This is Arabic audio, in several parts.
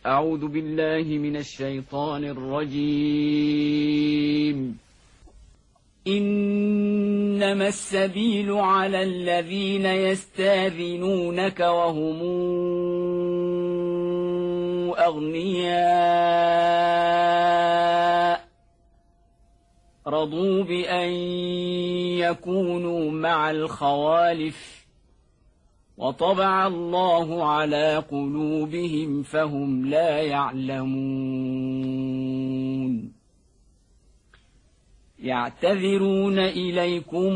أعوذ بالله من الشيطان الرجيم. إنما السبيل على الذين يستاذنونك وهم أغنياء رضوا بأن يكونوا مع الخوالف وطبع الله على قلوبهم فهم لا يعلمون. يعتذرون إليكم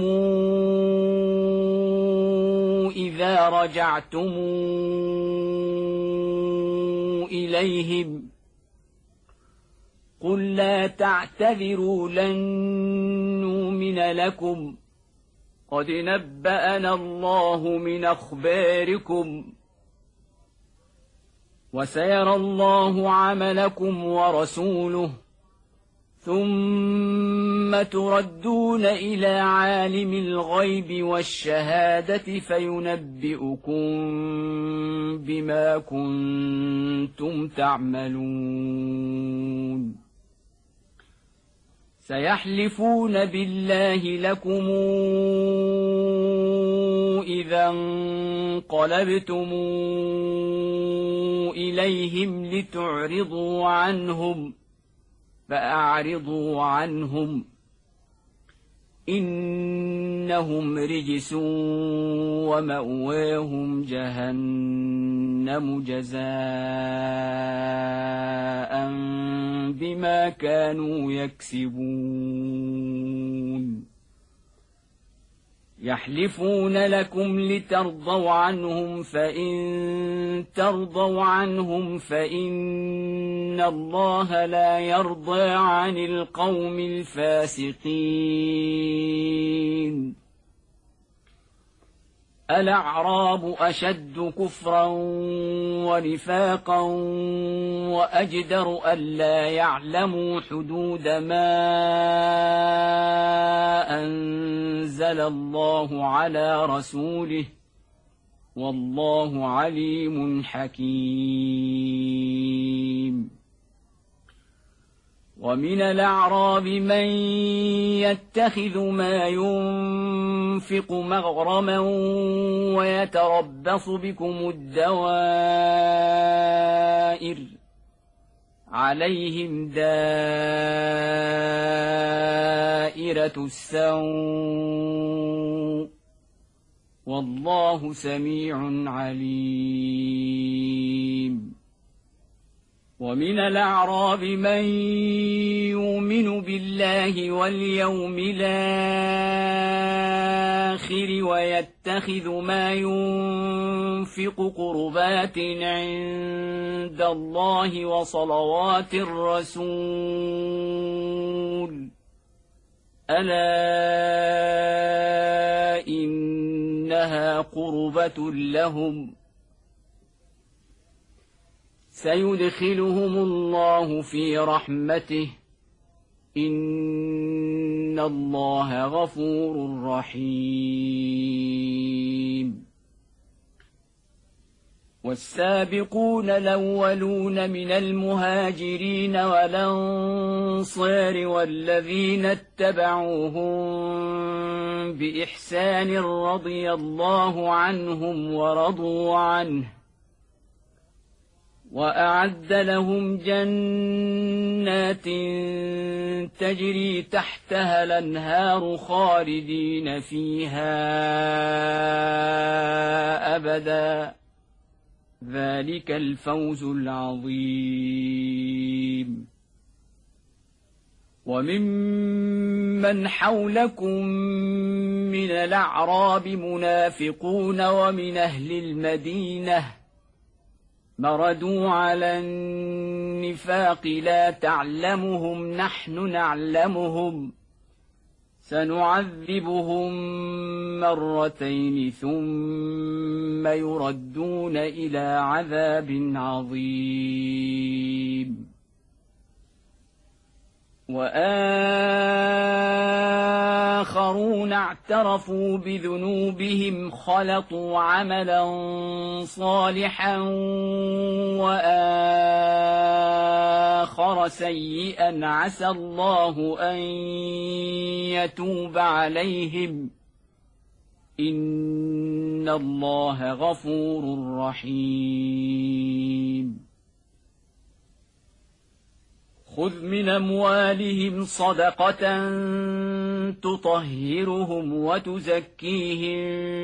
إذا رجعتم إليهم قل لا تعتذروا لن نؤمن لكم قد نبأنا الله من أخباركم وسيرى الله عملكم ورسوله ثم تردون إلى عالم الغيب والشهادة فينبئكم بما كنتم تعملون. سيحلفون بالله لكم إذا انقلبتم إليهم لتعرضوا عنهم فأعرضوا عنهم إنهم رجس ومأواهم جهنم جزاء بما كانوا يكسبون. يحلفون لكم لترضوا عنهم فإن ترضوا عنهم فإن الله لا يرضى عن القوم الفاسقين. الأعراب أشد كفرا ونفاقا وأجدر ألا يعلموا حدود ما أنزل الله على رسوله والله عليم حكيم. ومن الأعراب من يتخذ ما ينفق مغرما ويتربص بكم الدوائر عليهم دائرة السوء والله سميع عليم. ومن الأعراب من يؤمن بالله واليوم الآخر ويتخذ ما ينفق قربات عند الله وصلوات الرسول ألا إنها قربة لهم سيدخلهم الله في رحمته إن الله غفور رحيم. والسابقون الأولون من المهاجرين والأنصار والذين اتبعوهم بإحسان رضي الله عنهم ورضوا عنه وأعد لهم جنات تجري تحتها الأنهار خالدين فيها أبدا ذلك الفوز العظيم. وممن حولكم من الأعراب منافقون ومن أهل المدينة مردوا على النفاق لا تعلمهم نحن نعلمهم سنعذبهم مرتين ثم يردون إلى عذاب عظيم. وآخرون اعترفوا بذنوبهم خلطوا عملا صالحا وعمل سيئا عسى الله أن يتوب عليهم إن الله غفور رحيم خذ من أموالهم صدقة تطهرهم وتزكيهم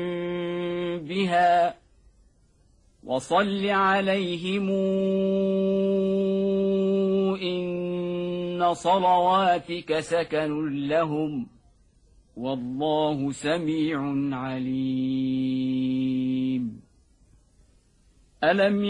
بها وصل عليهم إن صلواتك سكن لهم والله سميع عليم ألم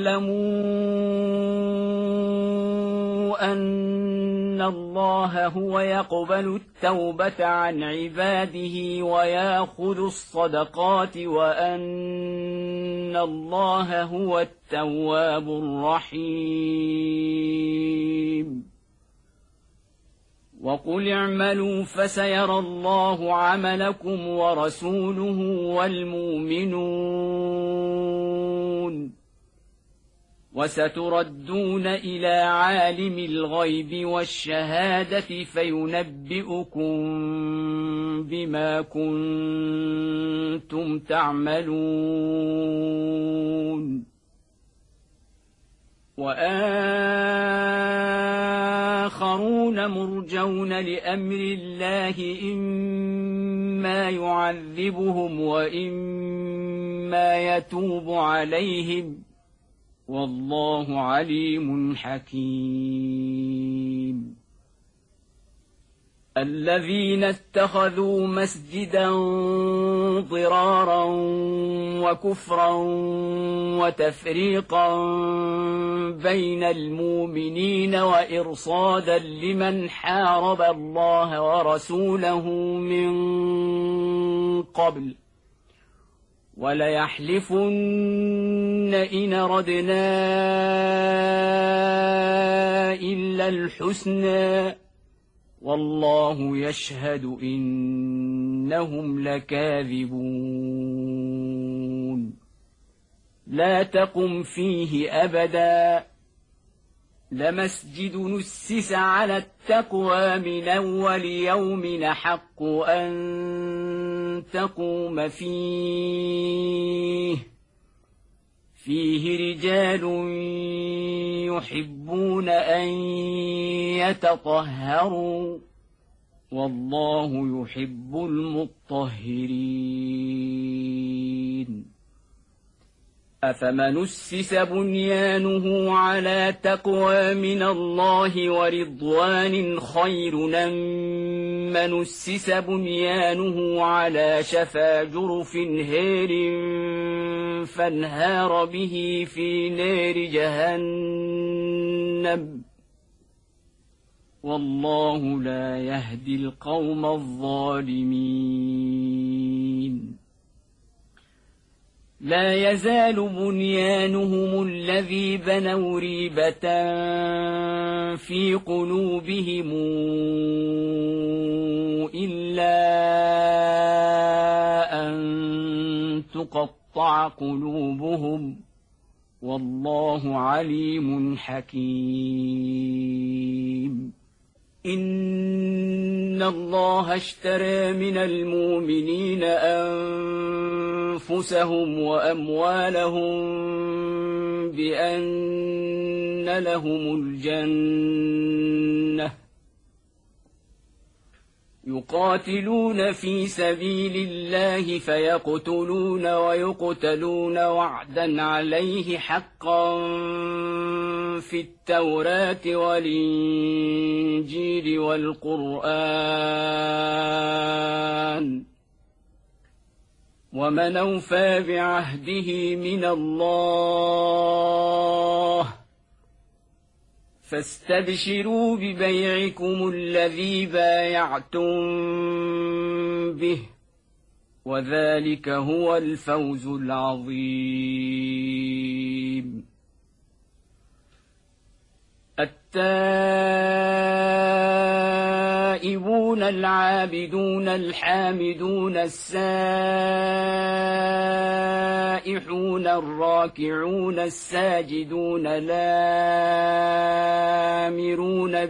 يعلموا أن الله هو يقبل التوبة عن عباده ويأخذ الصدقات وأن الله هو التواب الرحيم وقل اعملوا فسيرى الله عملكم ورسوله والمؤمنون وستردون إلى عالم الغيب والشهادة فينبئكم بما كنتم تعملون وآخرون مرجون لأمر الله إما يعذبهم وإما يتوب عليهم والله عليم حكيم الذين اتخذوا مسجدا ضرارا وكفرا وتفريقا بين المؤمنين وإرصادا لمن حارب الله ورسوله من قبل وليحلفن إن أردنا إلا الحسنى والله يشهد إنهم لكاذبون لا تقم فيه أبدا لمسجد نسس على التقوى من أول يوم أحق أن تقوم فيه رجال يحبون أن يتطهروا والله يحب المطهرين أفمن أسس بنيانه على تقوى من الله ورضوان خير أم من أسس بنيانه على شفا جرف هار فانهار به في نار جهنم والله لا يهدي القوم الظالمين لا يزال بنيانهم الذي بنوا ريبة في قلوبهم إلا أن تقطع قلوبهم والله عليم حكيم إن الله اشترى من المؤمنين أنفسهم وأموالهم بأن لهم الجنة يقاتلون في سبيل الله فيقتلون ويقتلون وعدا عليه حقا في التوراة والإنجيل والقرآن ومن أوفى بعهده من الله فاستبشروا ببيعكم الذي بايعتم به وذلك هو الفوز العظيم التائبون العابدون الحامدون السائحون الراكعون الساجدون الآمرون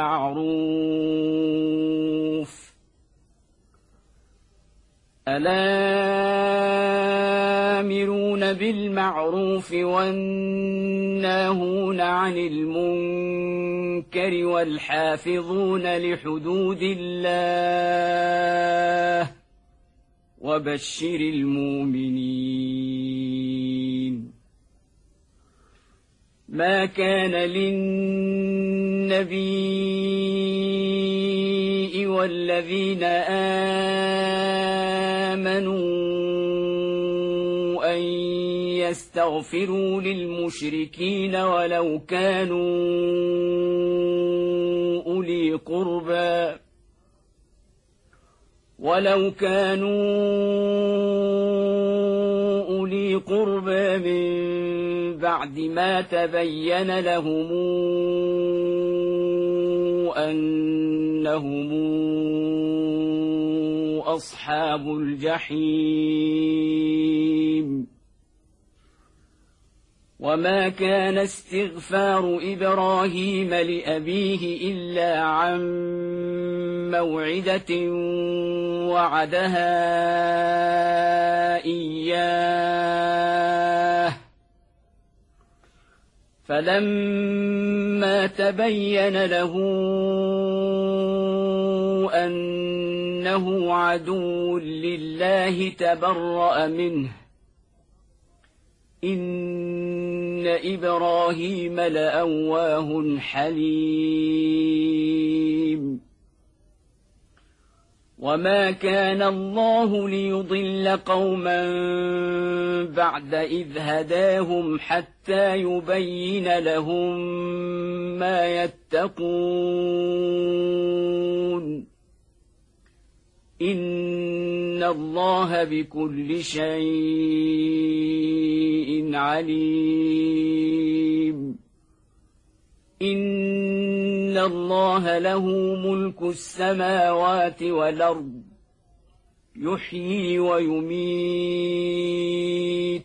بالمعروف والناهون عن المنكر والحافظون لحدود الله وبشر المؤمنين. ما كان للنبي والذين آمنوا أن يستغفروا للمشركين ولو كانوا أولي قربى من بعد ما تبين لهم أنهم أصحاب الجحيم. وما كان استغفار إبراهيم لأبيه إلا عن موعدة وعدها إياه فلما تبين له أنه عدو لله تبرأ منه إن إبراهيم لأواه حليم. وما كان الله ليضل قوما بعد إذ هداهم حتى يبين لهم ما يتقون إن الله بكل شيء عليم. إن الله له ملك السماوات والأرض يحيي ويميت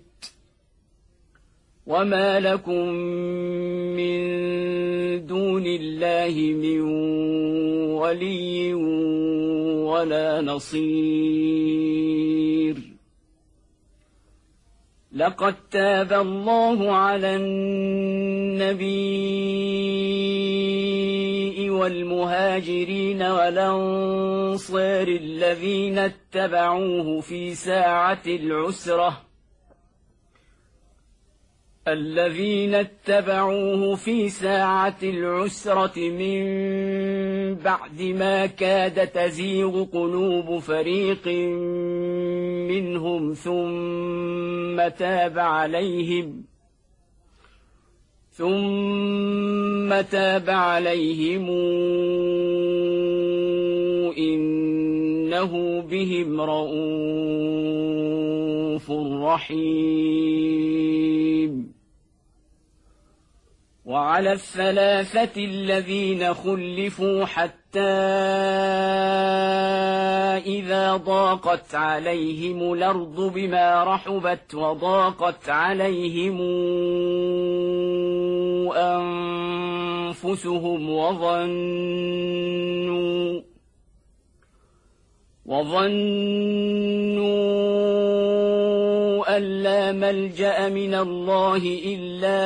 وما لكم من دون الله من ولي ولا نصير. لقد تاب الله على النبي والمهاجرين والأنصار الذين اتبعوه في ساعة العسرة من بعد ما كاد تزيغ قلوب فريق منهم ثم تاب عليهم إنه بهم رءوف رحيم. وعلى الثلاثة الذين خلفوا حتى إذا ضاقت عليهم الأرض بما رحبت وضاقت عليهم أنفسهم وظنوا أن لا ملجأ من الله إلا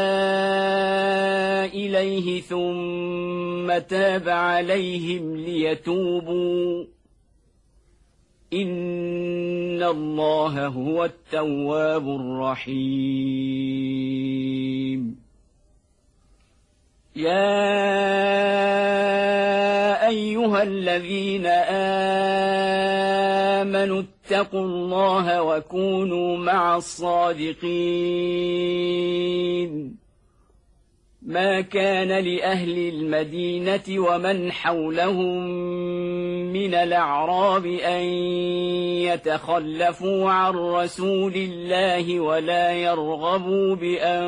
إليه ثم تاب عليهم ليتوبوا إن الله هو التواب الرحيم. يا أيها الذين آمنوا اتقوا الله وكونوا مع الصادقين. ما كان لأهل المدينة ومن حولهم من الأعراب أن يتخلفوا عن رسول الله ولا يرغبوا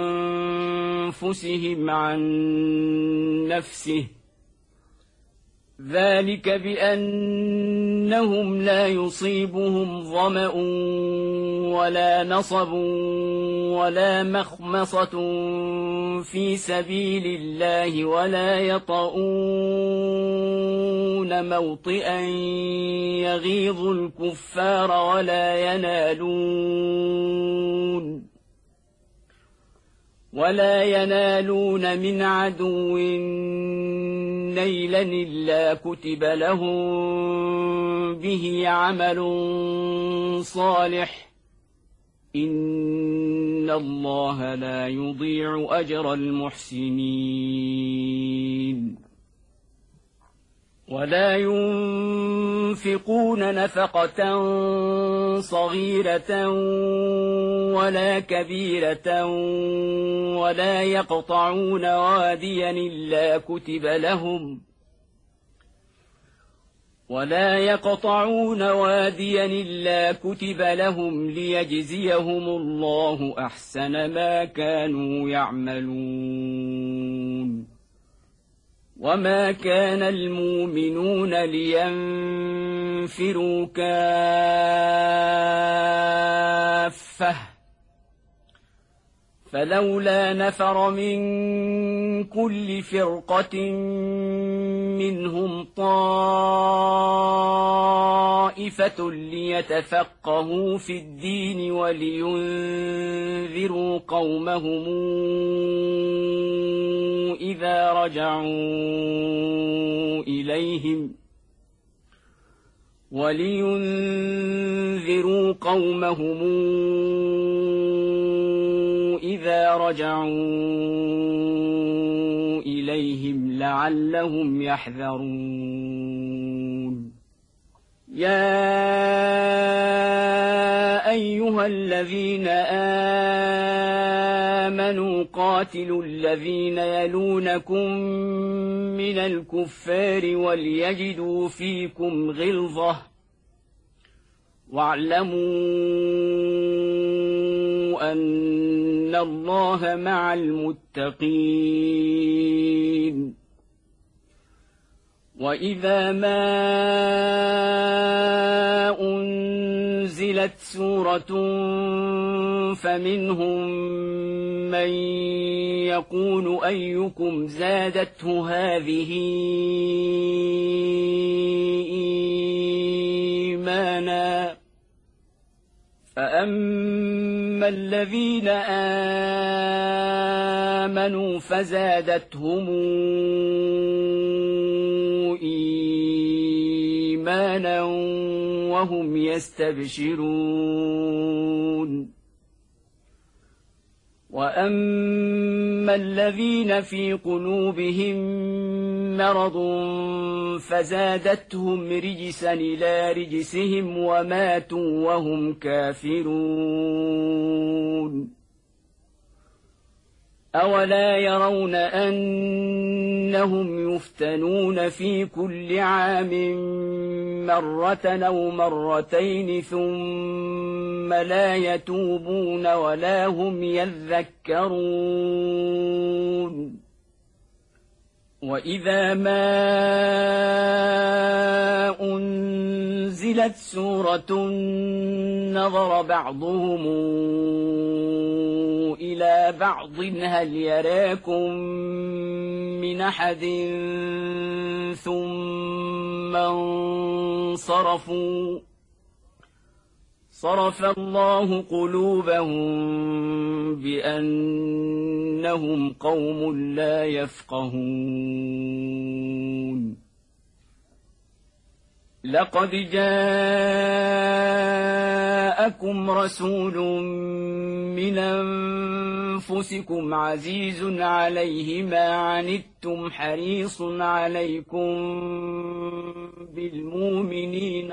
بأنفسهم عن نفسه ذلك بأنهم لا يصيبهم ظمأ ولا نصب ولا مخمصة في سبيل الله ولا يطؤون موطئا يغيظ الكفار ولا ينالون من عدو نيلا إلا كتب لهم به عمل صالح إن الله لا يضيع أجر المحسنين ولا ينفقون نفقة صغيرة ولا كبيرة ولا يقطعون واديا إلا كتب لهم ليجزيهم الله أحسن ما كانوا يعملون وما كان المؤمنون لينفروا كافة فلولا نفر من كل فرقة منهم طائفة ليتفقهوا في الدين ولينذروا قومهم إذا رجعوا إليهم لعلهم يحذرون يا أيها الذين آمنوا قاتلوا الذين يلونكم من الكفار وليجدوا فيكم غلظة واعلموا أن الله مع المتقين وإذا ما أنزلت سورة فمنهم من يقول أيكم زادته هذه إيمانا فأما الذين آمنوا فزادتهم إيمانا وهم يستبشرون وأما الذين في قلوبهم مرض فزادتهم رجسا إلى رجسهم وماتوا وهم كافرون أولا يرون أنهم يفتنون في كل عام مرة أو مرتين ثم لا يتوبون ولا هم يذكرون وإذا ما أنزلت سورة نظر بعضهم إلى بعض هل يراكم من أحد ثم انصرفوا صرف الله قلوبهم بأنهم قوم لا يفقهون لقد جاءكم رسول من أنفسكم عزيز عليه ما عنتم حريص عليكم بالمؤمنين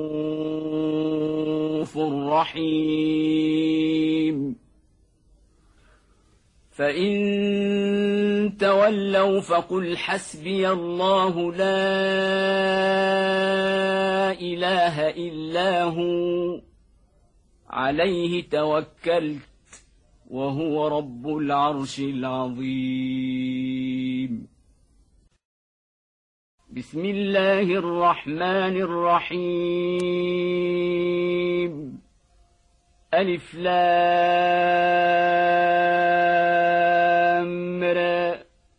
رءوف رحيم فإن تولوا فقل حسبي الله لا إله إلا هو عليه توكلت وهو رب العرش العظيم بسم الله الرحمن الرحيم ألف لام را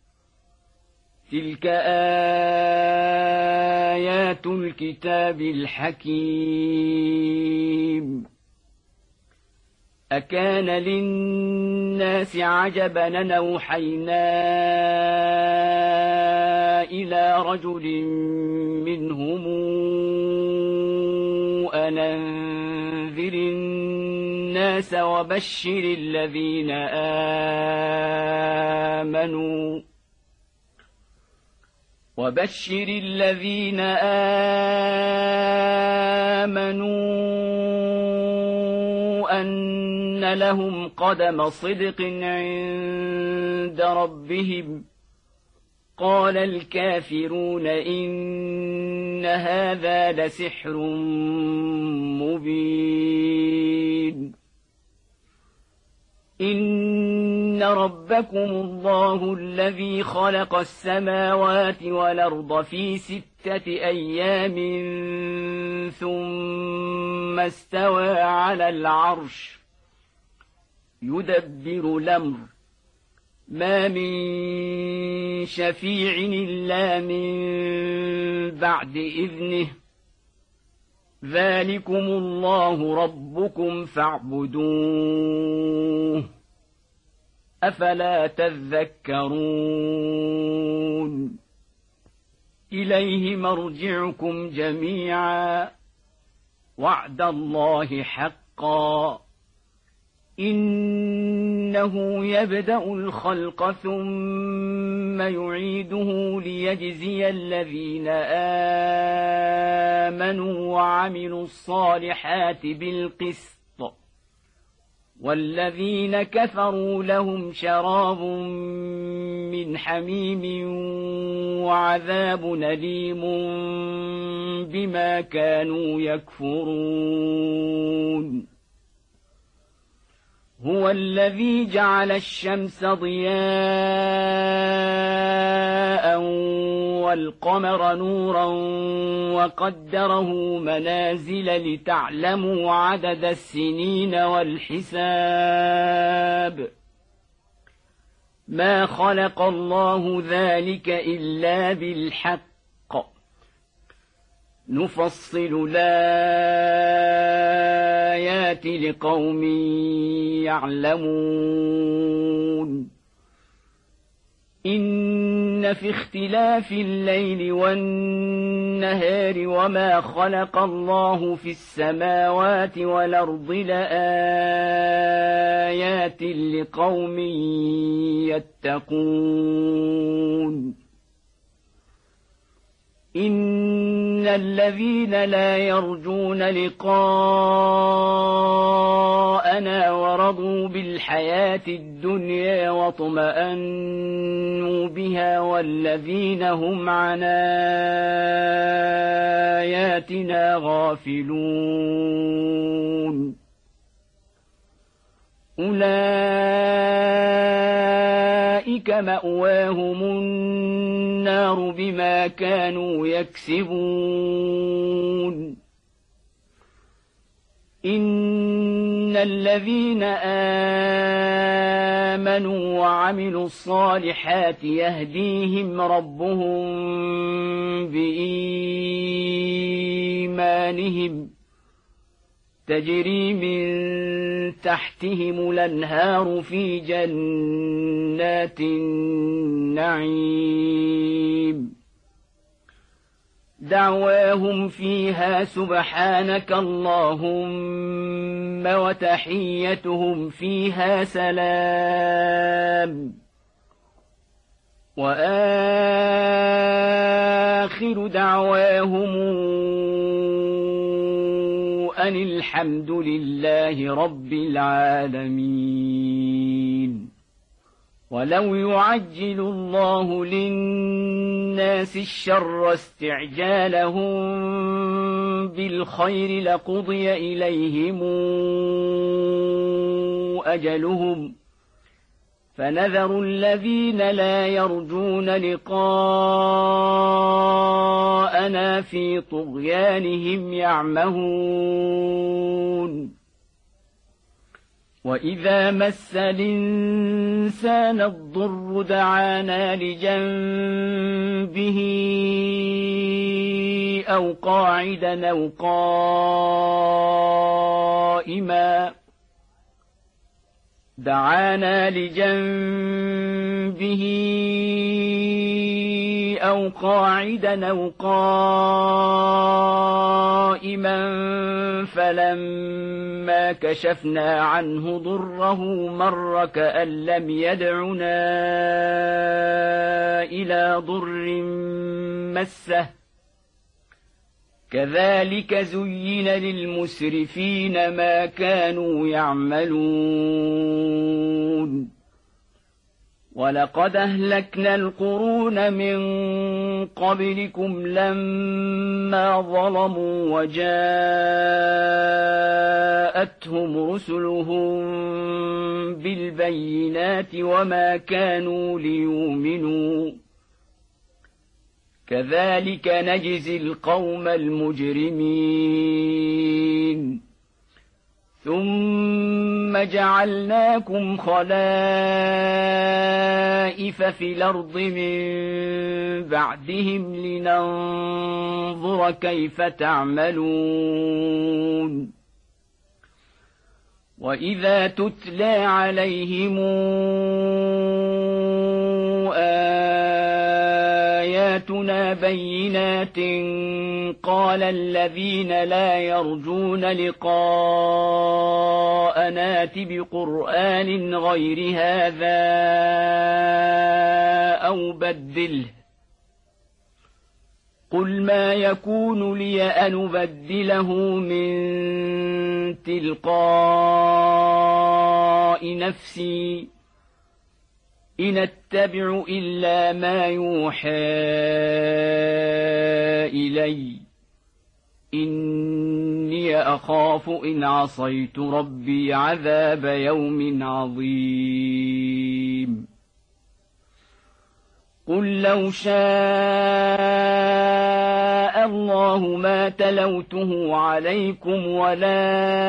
تلك آيات الكتاب الحكيم أكان للناس عجبا أن أوحينا إلى رجل منهم أن أنذر الناس وبشر الذين آمنوا أن لهم قدم صدق عند ربهم قال الكافرون إن هذا لسحر مبين إن ربكم الله الذي خلق السماوات والأرض في 6 أيام ثم استوى على العرش يدبر الأمر ما من شفيع إلا من بعد إذنه ذلكم الله ربكم فاعبدوه أفلا تذكرون إليه مرجعكم جميعا وعد الله حقا إنه يبدأ الخلق ثم يعيده ليجزي الذين آمنوا وعملوا الصالحات بالقسط والذين كفروا لهم شراب من حميم وعذاب أليم بما كانوا يكفرون هو الذي جعل الشمس ضياء والقمر نورا وقدره منازل لتعلموا عدد السنين والحساب ما خلق الله ذلك إلا بالحق نفصل الآيات لقوم يعلمون إن في اختلاف الليل والنهار وما خلق الله في السماوات والأرض لآيات لقوم يتقون إن الذين لا يرجون لقاءنا ورضوا بالحياة الدنيا واطمأنوا بها والذين هم عن آياتنا غافلون أولئك مأواهم النار بما كانوا يكسبون إن الذين آمنوا وعملوا الصالحات يهديهم ربهم بإيمانهم تجري من تحتهم الأنهار في جنات النعيم دعواهم فيها سبحانك اللهم وتحيتهم فيها سلام وآخر دعواهم أن الحمد لله رب العالمين ولو يعجل الله للناس الشر استعجالهم بالخير لقضي إليهم أجلهم فنذر الذين لا يرجون لقاءنا في طغيانهم يعمهون وإذا مس الإنسان الضر دعانا لجنبه أو قاعدا أو قائما فلما كشفنا عنه ضره مر كأن لم يدعنا إلى ضر مسه كذلك زين للمسرفين ما كانوا يعملون ولقد أهلكنا القرون من قبلكم لما ظلموا وجاءتهم رسلهم بالبينات وما كانوا ليؤمنوا كذلك نجزي القوم المجرمين ثم جعلناكم خلائف في الأرض من بعدهم لننظر كيف تعملون وإذا تتلى عليهم آياتنا بينات قال الذين لا يرجون لقاءنا ائت بقرآن غير هذا أو بدله قل ما يكون لي أن أبدله من تلقاء نفسي إن أتبع إلا ما يوحى إلي إني أخاف إن عصيت ربي عذاب يوم عظيم قل لو شاء الله ما تلوته عليكم ولا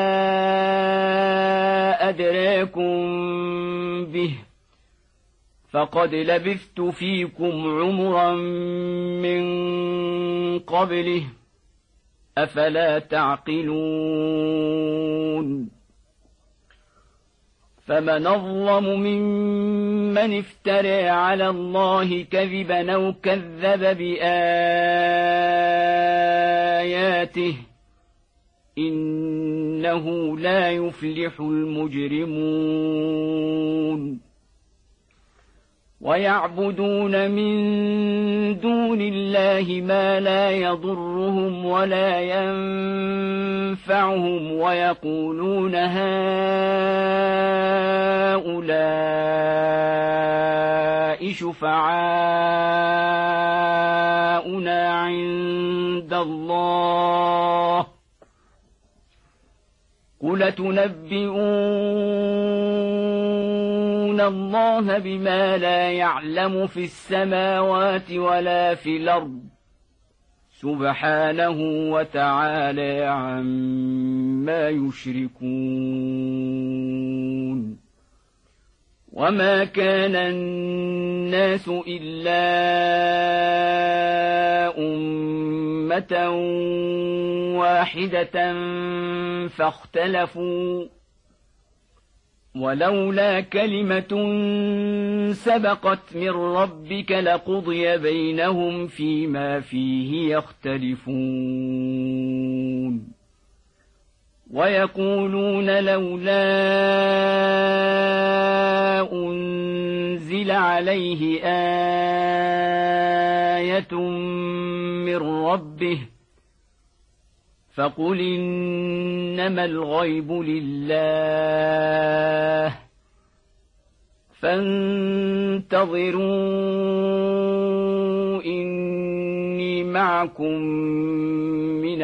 أدراكم به فقد لبثت فيكم عمرا من قبله أفلا تعقلون فمن أظلم ممن افترى على الله كذبا أو كذب بآياته إنه لا يفلح المجرمون ويعبدون من دون الله ما لا يضرهم ولا ينفعهم ويقولون هؤلاء شفعاؤنا عند الله قل تنبئون الله بما لا يعلم في السماوات ولا في الأرض سبحانه وتعالى عما يشركون وما كان الناس إلا أمة واحدة فاختلفوا ولولا كلمة سبقت من ربك لقضي بينهم فيما فيه يختلفون ويقولون لولا أنزل عليه آية من ربه فقل إنما الغيب لله فانتظروا إني معكم من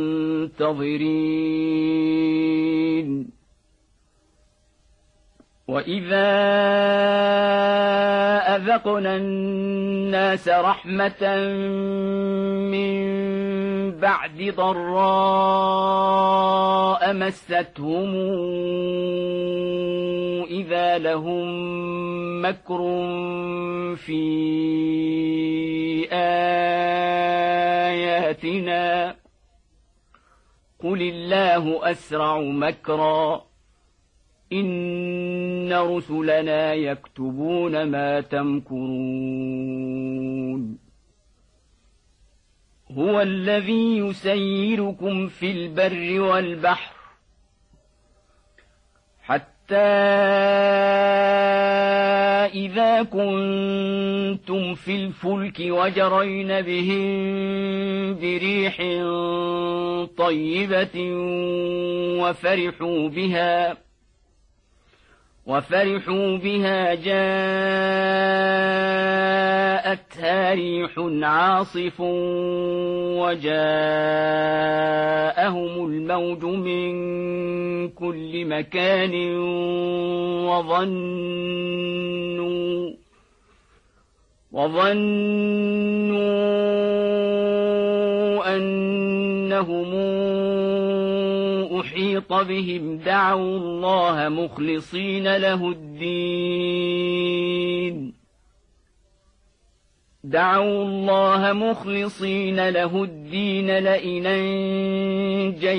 المنتظرين وإذا أذقنا الناس رحمة من بعد ضراء مستهم إذا لهم مكر في آياتنا قل الله أسرع مكرا إن رسلنا يكتبون ما تمكرون هو الذي يسيركم في البر والبحر حتى إذا كنتم في الفلك وجرين بهم بريح طيبة وفرحوا بها جاءتها ريح عاصف وجاءهم الموج من كل مكان وظنوا أنهم أحيط بهم دعوا الله مخلصين له الدين لئن أنجيتنا